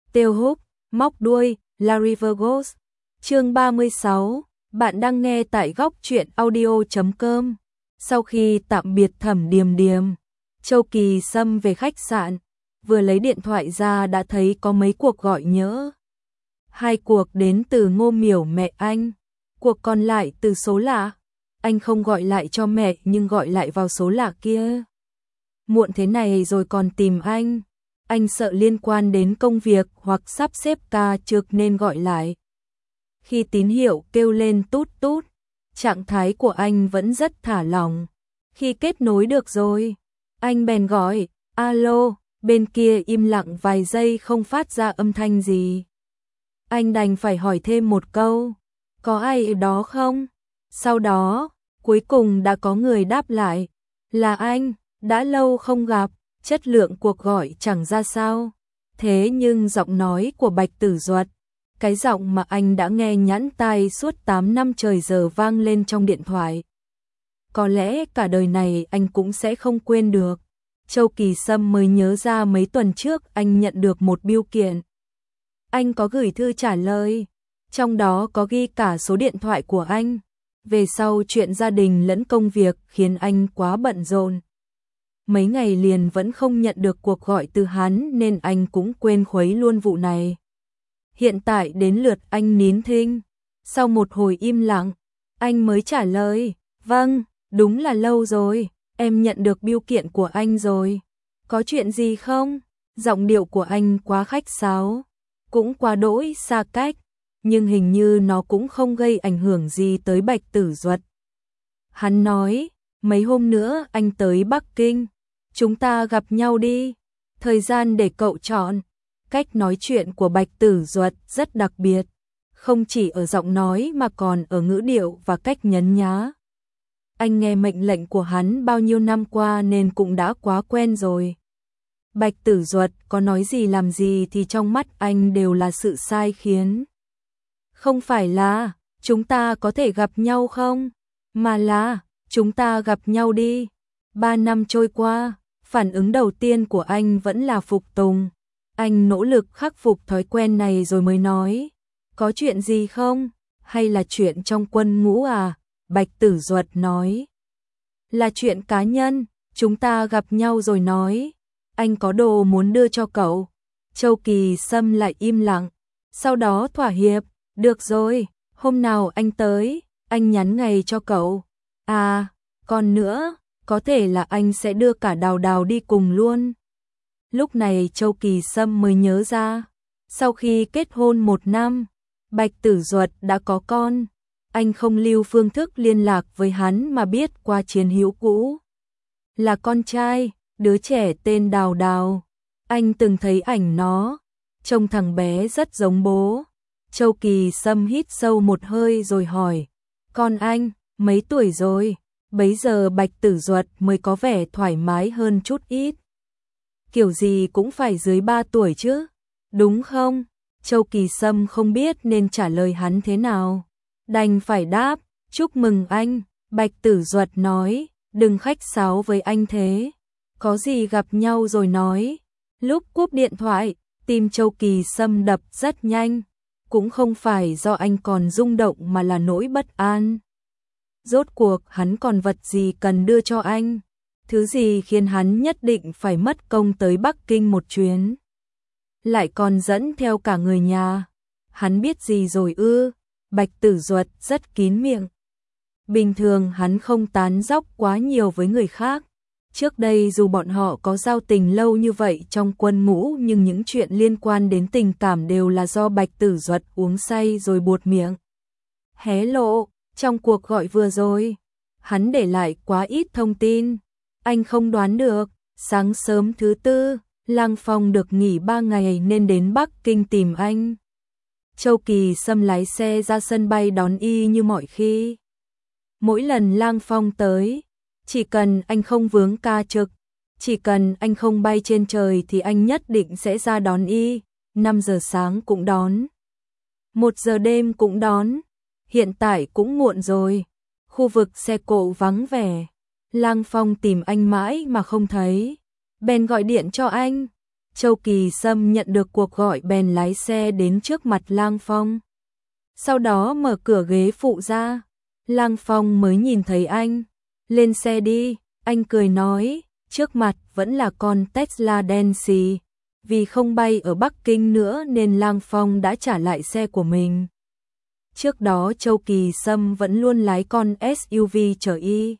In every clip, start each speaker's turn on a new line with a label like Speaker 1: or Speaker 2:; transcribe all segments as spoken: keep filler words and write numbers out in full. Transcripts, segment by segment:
Speaker 1: Tiêu Húc, móc đuôi, Larry Virgos. Chương ba mươi sáu, bạn đang nghe tại góc truyện audio chấm com. Sau khi tạm biệt Thẩm Điềm Điềm, Châu Kỳ Sâm về khách sạn, vừa lấy điện thoại ra đã thấy có mấy cuộc gọi nhỡ. Hai cuộc đến từ Ngô Miểu mẹ anh, cuộc còn lại từ số lạ. Anh không gọi lại cho mẹ nhưng gọi lại vào số lạ kia. Muộn thế này rồi còn tìm anh. Anh sợ liên quan đến công việc hoặc sắp xếp ca trực nên gọi lại. Khi tín hiệu kêu lên tút tút, trạng thái của anh vẫn rất thả lỏng. Khi kết nối được rồi, anh bèn gọi, alo, bên kia im lặng vài giây không phát ra âm thanh gì. Anh đành phải hỏi thêm một câu, có ai ở đó không? Sau đó, cuối cùng đã có người đáp lại, là anh, đã lâu không gặp. Chất lượng cuộc gọi chẳng ra sao, thế nhưng giọng nói của Bạch Tử Duật, cái giọng mà anh đã nghe nhẵn tai suốt tám năm trời giờ vang lên trong điện thoại. Có lẽ cả đời này anh cũng sẽ không quên được. Châu Kỳ Sâm mới nhớ ra mấy tuần trước anh nhận được một bưu kiện. Anh có gửi thư trả lời, trong đó có ghi cả số điện thoại của anh. Về sau chuyện gia đình lẫn công việc khiến anh quá bận rộn. Mấy ngày liền vẫn không nhận được cuộc gọi từ hắn nên anh cũng quên khuấy luôn vụ này. Hiện tại đến lượt anh nín thinh. Sau một hồi im lặng, anh mới trả lời, vâng, đúng là lâu rồi, em nhận được bưu kiện của anh rồi. Có chuyện gì không? Giọng điệu của anh quá khách sáo, cũng quá đỗi xa cách, nhưng hình như nó cũng không gây ảnh hưởng gì tới Bạch Tử Duật. Hắn nói, mấy hôm nữa anh tới Bắc Kinh. Chúng ta gặp nhau đi, thời gian để cậu chọn. Cách nói chuyện của Bạch Tử Duật rất đặc biệt, không chỉ ở giọng nói mà còn ở ngữ điệu và cách nhấn nhá. Anh nghe mệnh lệnh của hắn bao nhiêu năm qua nên cũng đã quá quen rồi. Bạch Tử Duật có nói gì làm gì thì trong mắt anh đều là sự sai khiến. Không phải là, chúng ta có thể gặp nhau không? Mà là, chúng ta gặp nhau đi. Ba năm trôi qua, phản ứng đầu tiên của anh vẫn là phục tùng. Anh nỗ lực khắc phục thói quen này rồi mới nói, có chuyện gì không? Hay là chuyện trong quân ngũ à? Bạch Tử Duật nói, là chuyện cá nhân, chúng ta gặp nhau rồi nói, anh có đồ muốn đưa cho cậu. Châu Kỳ Sâm lại im lặng, sau đó thỏa hiệp, được rồi, hôm nào anh tới, anh nhắn ngày cho cậu. À, còn nữa, có thể là anh sẽ đưa cả Đào Đào đi cùng luôn. Lúc này Châu Kỳ Sâm mới nhớ ra, sau khi kết hôn một năm, Bạch Tử Duật đã có con. Anh không lưu phương thức liên lạc với hắn mà biết qua chiến hữu cũ. Là con trai, đứa trẻ tên Đào Đào. Anh từng thấy ảnh nó, trông thằng bé rất giống bố. Châu Kỳ Sâm hít sâu một hơi rồi hỏi, con anh, mấy tuổi rồi? Bấy giờ Bạch Tử Duật mới có vẻ thoải mái hơn chút ít. Kiểu gì cũng phải dưới ba tuổi chứ, đúng không? Châu Kỳ Sâm không biết nên trả lời hắn thế nào. Đành phải đáp, chúc mừng anh. Bạch Tử Duật nói, đừng khách sáo với anh thế. Có gì gặp nhau rồi nói. Lúc cúp điện thoại, tim Châu Kỳ Sâm đập rất nhanh. Cũng không phải do anh còn rung động mà là nỗi bất an. Rốt cuộc hắn còn vật gì cần đưa cho anh? Thứ gì khiến hắn nhất định phải mất công tới Bắc Kinh một chuyến? Lại còn dẫn theo cả người nhà. Hắn biết gì rồi ư? Bạch Tử Duật rất kín miệng. Bình thường hắn không tán dóc quá nhiều với người khác. Trước đây dù bọn họ có giao tình lâu như vậy trong quân ngũ nhưng những chuyện liên quan đến tình cảm đều là do Bạch Tử Duật uống say rồi buột miệng. Hé lộ, trong cuộc gọi vừa rồi, hắn để lại quá ít thông tin. Anh không đoán được, sáng sớm thứ tư, Lang Phong được nghỉ ba ngày nên đến Bắc Kinh tìm anh. Châu Kỳ Sâm lái xe ra sân bay đón y như mọi khi. Mỗi lần Lang Phong tới, chỉ cần anh không vướng ca trực, chỉ cần anh không bay trên trời thì anh nhất định sẽ ra đón y. năm giờ sáng cũng đón, một giờ đêm cũng đón. Hiện tại cũng muộn rồi, khu vực xe cộ vắng vẻ. Lang Phong tìm anh mãi mà không thấy, bèn gọi điện cho anh. Châu Kỳ Sâm nhận được cuộc gọi bèn lái xe đến trước mặt Lang Phong. Sau đó mở cửa ghế phụ ra, Lang Phong mới nhìn thấy anh. Lên xe đi, anh cười nói, trước mặt vẫn là con Tesla đen xì. Vì không bay ở Bắc Kinh nữa nên Lang Phong đã trả lại xe của mình. Trước đó Châu Kỳ Sâm vẫn luôn lái con ét u vê chở y.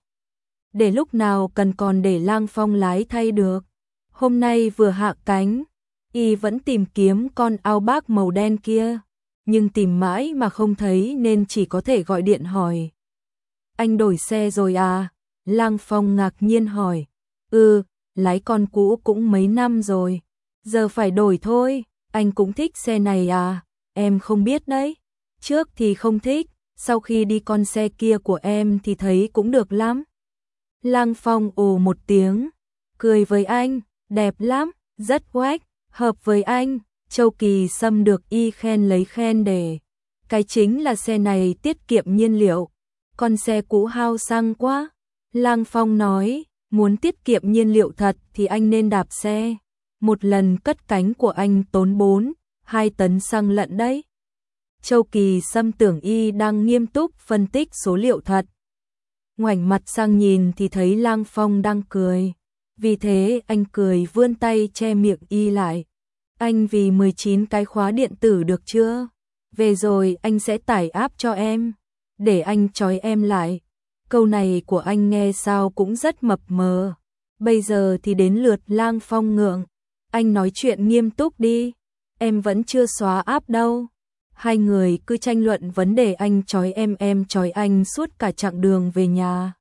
Speaker 1: Để lúc nào cần còn để Lang Phong lái thay được. Hôm nay vừa hạ cánh, y vẫn tìm kiếm con Outback màu đen kia. Nhưng tìm mãi mà không thấy nên chỉ có thể gọi điện hỏi. Anh đổi xe rồi à? Lang Phong ngạc nhiên hỏi. Ừ, lái con cũ cũng mấy năm rồi. Giờ phải đổi thôi, anh cũng thích xe này à? Em không biết đấy. Trước thì không thích, sau khi đi con xe kia của em thì thấy cũng được lắm. Lang Phong ồ một tiếng, cười với anh, đẹp lắm, rất oách, hợp với anh. Châu Kỳ Sâm được y khen lấy khen để. Cái chính là xe này tiết kiệm nhiên liệu, con xe cũ hao xăng quá. Lang Phong nói, muốn tiết kiệm nhiên liệu thật thì anh nên đạp xe. Một lần cất cánh của anh tốn bốn, hai tấn xăng lận đấy. Châu Kỳ Sâm tưởng y đang nghiêm túc phân tích số liệu thật. Ngoảnh mặt sang nhìn thì thấy Lang Phong đang cười. Vì thế anh cười vươn tay che miệng y lại. Anh vì mười chín cái khóa điện tử được chưa? Về rồi anh sẽ tải app cho em. Để anh trói em lại. Câu này của anh nghe sao cũng rất mập mờ. Bây giờ thì đến lượt Lang Phong ngượng. Anh nói chuyện nghiêm túc đi. Em vẫn chưa xóa app đâu. Hai người cứ tranh luận vấn đề anh trói em em trói anh suốt cả chặng đường về nhà.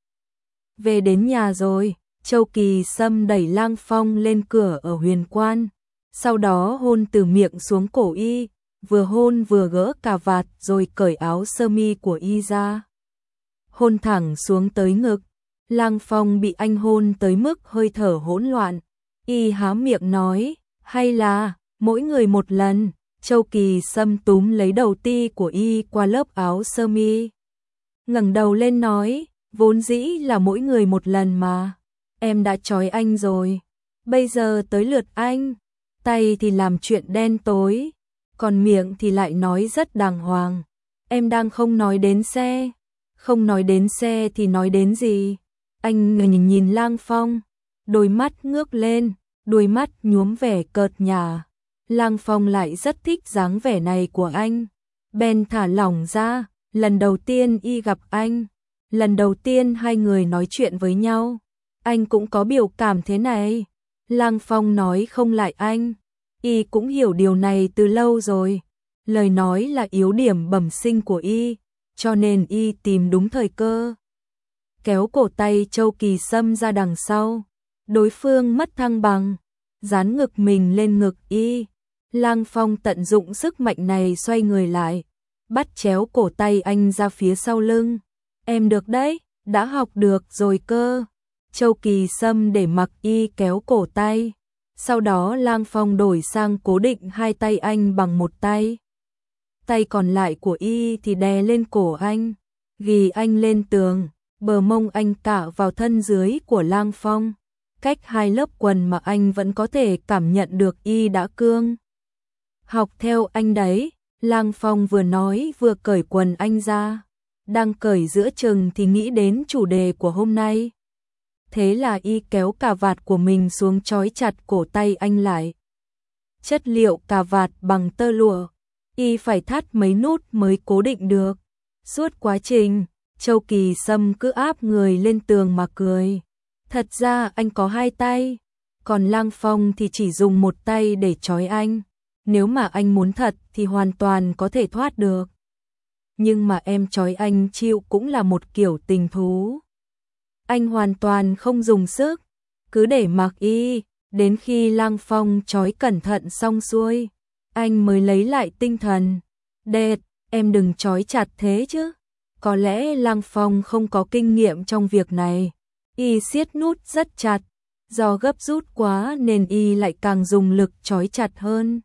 Speaker 1: Về đến nhà rồi, Châu Kỳ Sâm đẩy Lang Phong lên cửa ở Huyền Quan. Sau đó hôn từ miệng xuống cổ y, vừa hôn vừa gỡ cà vạt rồi cởi áo sơ mi của y ra. Hôn thẳng xuống tới ngực, Lang Phong bị anh hôn tới mức hơi thở hỗn loạn. Y há miệng nói, hay là, mỗi người một lần. Châu Kỳ Sâm túm lấy đầu ti của y qua lớp áo sơ mi. Ngẩng đầu lên nói, vốn dĩ là mỗi người một lần mà. Em đã trói anh rồi. Bây giờ tới lượt anh. Tay thì làm chuyện đen tối. Còn miệng thì lại nói rất đàng hoàng. Em đang không nói đến xe. Không nói đến xe thì nói đến gì? Anh nhìn nhìn Lang Phong. Đôi mắt ngước lên. Đôi mắt nhuốm vẻ cợt nhả. Lang Phong lại rất thích dáng vẻ này của anh. Bèn thả lỏng ra, lần đầu tiên y gặp anh. Lần đầu tiên hai người nói chuyện với nhau. Anh cũng có biểu cảm thế này. Lang Phong nói không lại anh. Y cũng hiểu điều này từ lâu rồi. Lời nói là yếu điểm bẩm sinh của y, cho nên y tìm đúng thời cơ. Kéo cổ tay Châu Kỳ Sâm ra đằng sau. Đối phương mất thăng bằng, dán ngực mình lên ngực y. Lang Phong tận dụng sức mạnh này xoay người lại, bắt chéo cổ tay anh ra phía sau lưng. Em được đấy, đã học được rồi cơ. Châu Kỳ Sâm để mặc y kéo cổ tay. Sau đó Lang Phong đổi sang cố định hai tay anh bằng một tay. Tay còn lại của y thì đè lên cổ anh, ghi anh lên tường, bờ mông anh cạ vào thân dưới của Lang Phong. Cách hai lớp quần mà anh vẫn có thể cảm nhận được y đã cương. Học theo anh đấy, Lang Phong vừa nói vừa cởi quần anh ra. Đang cởi giữa chừng thì nghĩ đến chủ đề của hôm nay. Thế là y kéo cà vạt của mình xuống trói chặt cổ tay anh lại. Chất liệu cà vạt bằng tơ lụa, y phải thắt mấy nút mới cố định được. Suốt quá trình, Châu Kỳ Sâm cứ áp người lên tường mà cười. Thật ra anh có hai tay, còn Lang Phong thì chỉ dùng một tay để trói anh. Nếu mà anh muốn thật thì hoàn toàn có thể thoát được. Nhưng mà em trói anh chịu cũng là một kiểu tình thú. Anh hoàn toàn không dùng sức, cứ để mặc y, đến khi Lang Phong trói cẩn thận xong xuôi, anh mới lấy lại tinh thần. Đệt, em đừng trói chặt thế chứ. Có lẽ Lang Phong không có kinh nghiệm trong việc này. Y siết nút rất chặt, do gấp rút quá nên y lại càng dùng lực trói chặt hơn.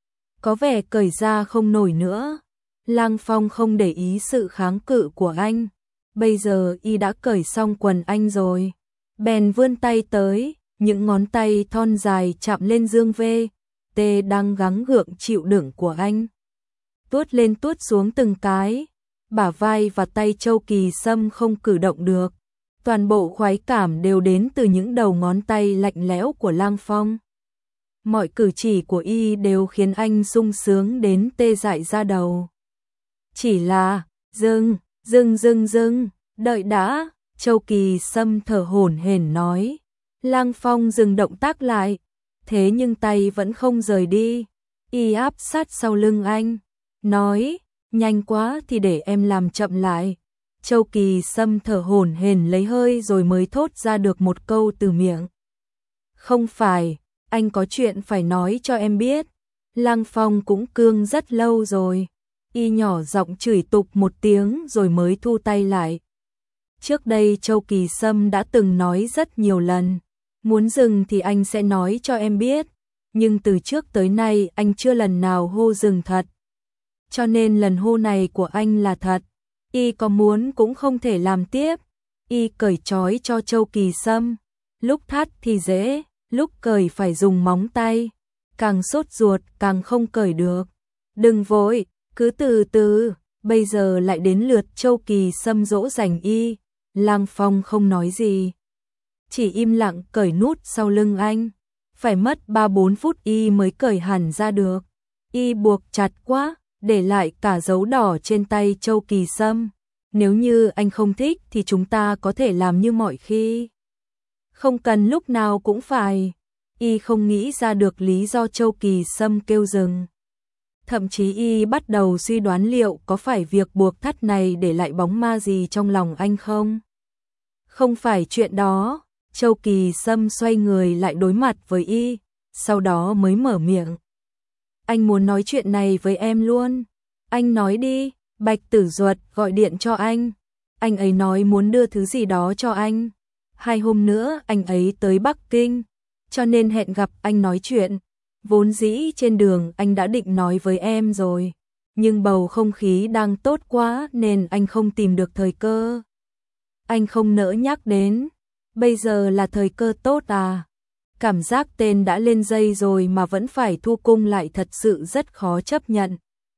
Speaker 1: Có vẻ cởi ra không nổi nữa. Lang Phong không để ý sự kháng cự của anh. Bây giờ y đã cởi xong quần anh rồi. Bèn vươn tay tới, những ngón tay thon dài chạm lên dương vê, tê đang gắng gượng chịu đựng của anh. Tuốt lên tuốt xuống từng cái, bả vai và tay Châu Kỳ Sâm không cử động được. Toàn bộ khoái cảm đều đến từ những đầu ngón tay lạnh lẽo của Lang Phong. Mọi cử chỉ của y đều khiến anh sung sướng đến tê dại da đầu. Chỉ là, dừng, dừng dừng dừng, đợi đã, Châu Kỳ Sâm thở hổn hển nói. Lang Phong dừng động tác lại, thế nhưng tay vẫn không rời đi. Y áp sát sau lưng anh, nói, nhanh quá thì để em làm chậm lại. Châu Kỳ Sâm thở hổn hển lấy hơi rồi mới thốt ra được một câu từ miệng. Không phải, anh có chuyện phải nói cho em biết. Lang Phong cũng cương rất lâu rồi. Y nhỏ giọng chửi tục một tiếng rồi mới thu tay lại. Trước đây Châu Kỳ Sâm đã từng nói rất nhiều lần, muốn dừng thì anh sẽ nói cho em biết, nhưng từ trước tới nay anh chưa lần nào hô dừng thật. Cho nên lần hô này của anh là thật. Y có muốn cũng không thể làm tiếp. Y cởi trói cho Châu Kỳ Sâm, lúc thắt thì dễ, lúc cởi phải dùng móng tay, càng sốt ruột càng không cởi được. Đừng vội, cứ từ từ. Bây giờ lại đến lượt Châu Kỳ Sâm dỗ dành Y. Lang Phong không nói gì, chỉ im lặng cởi nút sau lưng anh. Phải mất ba bốn phút Y mới cởi hẳn ra được. Y buộc chặt quá, để lại cả dấu đỏ trên tay Châu Kỳ Sâm. Nếu như anh không thích thì chúng ta có thể làm như mọi khi. Không cần lúc nào cũng phải. Y không nghĩ ra được lý do Châu Kỳ Sâm kêu dừng. Thậm chí Y bắt đầu suy đoán liệu có phải việc buộc thắt này để lại bóng ma gì trong lòng anh không? Không phải chuyện đó. Châu Kỳ Sâm xoay người lại đối mặt với Y, sau đó mới mở miệng. Anh muốn nói chuyện này với em luôn. Anh nói đi. Bạch Tử Duật gọi điện cho anh. Anh ấy nói muốn đưa thứ gì đó cho anh. Hai hôm nữa anh ấy tới Bắc Kinh, cho nên hẹn gặp anh nói chuyện. Vốn dĩ trên đường anh đã định nói với em rồi, nhưng bầu không khí đang tốt quá nên anh không tìm được thời cơ. Anh không nỡ nhắc đến. Bây giờ là thời cơ tốt à? Cảm giác tên đã lên dây rồi mà vẫn phải thu cung lại thật sự rất khó chấp nhận.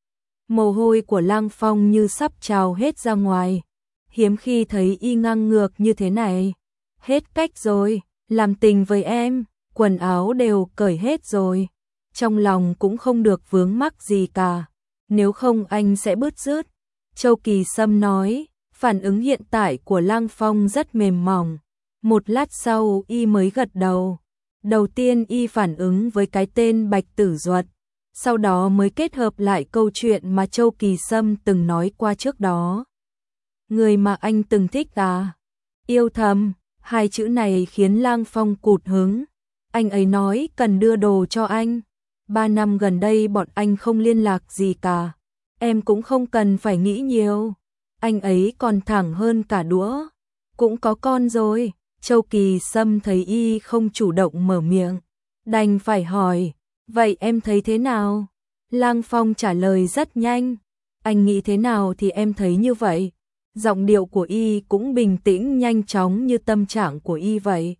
Speaker 1: Mồ hôi của Lang Phong như sắp trào hết ra ngoài. Hiếm khi thấy Y ngang ngược như thế này. Hết cách rồi, làm tình với em, quần áo đều cởi hết rồi. Trong lòng cũng không được vướng mắc gì cả. Nếu không anh sẽ bứt rứt. Châu Kỳ Sâm nói, phản ứng hiện tại của Lang Phong rất mềm mỏng. Một lát sau Y mới gật đầu. Đầu tiên Y phản ứng với cái tên Bạch Tử Duật, sau đó mới kết hợp lại câu chuyện mà Châu Kỳ Sâm từng nói qua trước đó. Người mà anh từng thích à? Yêu thầm, hai chữ này khiến Lang Phong cụt hứng. Anh ấy nói cần đưa đồ cho anh. Ba năm gần đây bọn anh không liên lạc gì cả. Em cũng không cần phải nghĩ nhiều. Anh ấy còn thẳng hơn cả đũa. Cũng có con rồi. Châu Kỳ Sâm thấy Y không chủ động mở miệng, đành phải hỏi, vậy em thấy thế nào? Lang Phong trả lời rất nhanh, anh nghĩ thế nào thì em thấy như vậy. Giọng điệu của Y cũng bình tĩnh nhanh chóng như tâm trạng của Y vậy.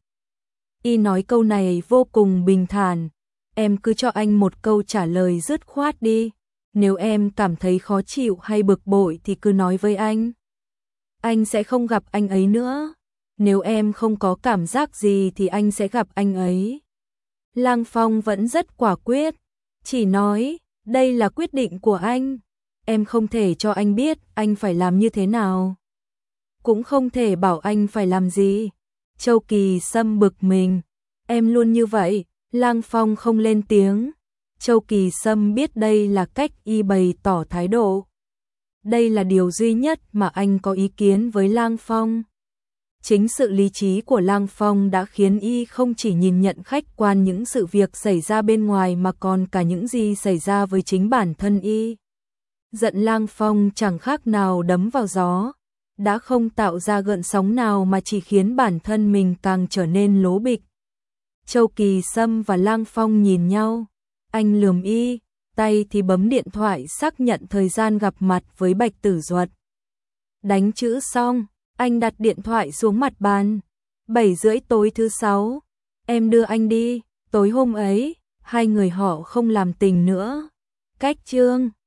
Speaker 1: Y nói câu này vô cùng bình thản, em cứ cho anh một câu trả lời dứt khoát đi. Nếu em cảm thấy khó chịu hay bực bội thì cứ nói với anh. Anh sẽ không gặp anh ấy nữa. Nếu em không có cảm giác gì thì anh sẽ gặp anh ấy. Lang Phong vẫn rất quả quyết, chỉ nói, đây là quyết định của anh. Em không thể cho anh biết anh phải làm như thế nào. Cũng không thể bảo anh phải làm gì. Châu Kỳ Sâm bực mình, em luôn như vậy. Lang Phong không lên tiếng. Châu Kỳ Sâm biết đây là cách Y bày tỏ thái độ. Đây là điều duy nhất mà anh có ý kiến với Lang Phong. Chính sự lý trí của Lang Phong đã khiến Y không chỉ nhìn nhận khách quan những sự việc xảy ra bên ngoài mà còn cả những gì xảy ra với chính bản thân Y. Giận Lang Phong chẳng khác nào đấm vào gió, đã không tạo ra gợn sóng nào mà chỉ khiến bản thân mình càng trở nên lố bịch. Châu Kỳ Sâm và Lang Phong nhìn nhau, anh lườm Y, tay thì bấm điện thoại xác nhận thời gian gặp mặt với Bạch Tử Duật. Đánh chữ xong, anh đặt điện thoại xuống mặt bàn. Bảy rưỡi tối thứ sáu, em đưa anh đi. Tối hôm ấy, hai người họ không làm tình nữa. Cách chương